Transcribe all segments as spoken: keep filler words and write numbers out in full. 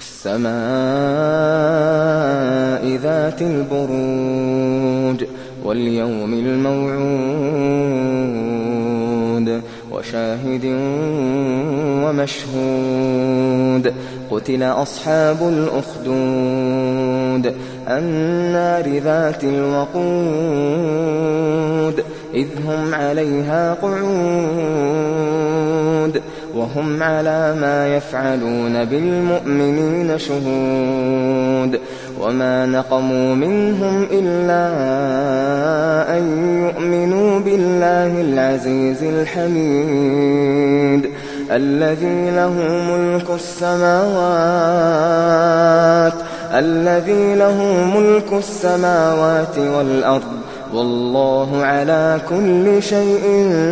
والسماء ذات البروج واليوم الموعود وشاهد ومشهود قتل أصحاب الأخدود النار ذات الوقود إذ هم عليها قعود وهم على ما يفعلون بالمؤمنين شهود وما نقموا منهم إلا أن يؤمنوا بالله العزيز الحميد الذي له ملك السماوات الذي له ملك السماوات والأرض والله على كل شيء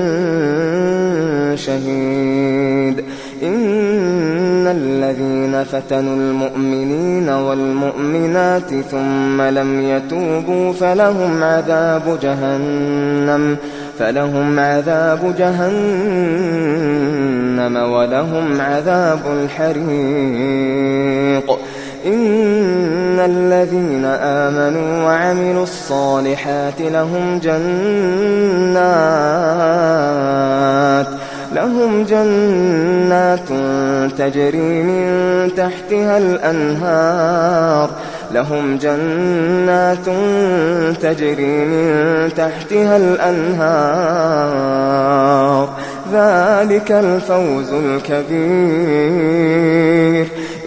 شهيد إن الذين فتنوا المؤمنين والمؤمنات ثم لم يتوبوا فلهم عذاب جهنم فلهم عذاب جهنم ولهم عذاب الحريق إن الذين آمنوا وعملوا الصالحات لهم جنات لهم جنات تجري من تحتها الأنهار لهم جنات تجري من تحتها الأنهار ذلك الفوز الكبير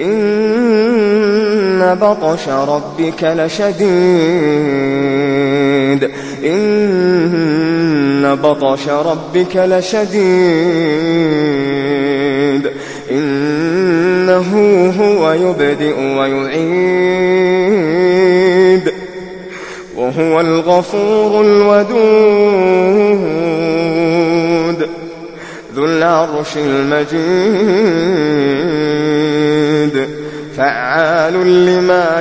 إن بطش ربك لشديد إن بطش ربك لشديد إنه هو يبدئ ويعيد وهو الغفور الودود ذو العرش المجيد فعال لما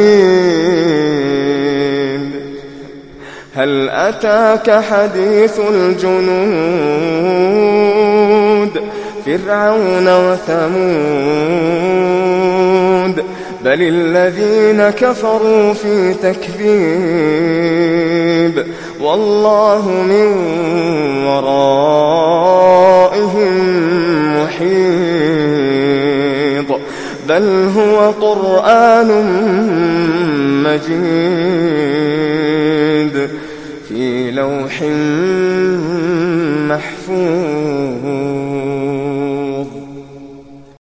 يريد هل أتاك حديث الجنود فرعون وثمود بل الذين كفروا في تكذيب والله من ورائهم محيط بل هو قرآن مجيد في لوح محفوظ.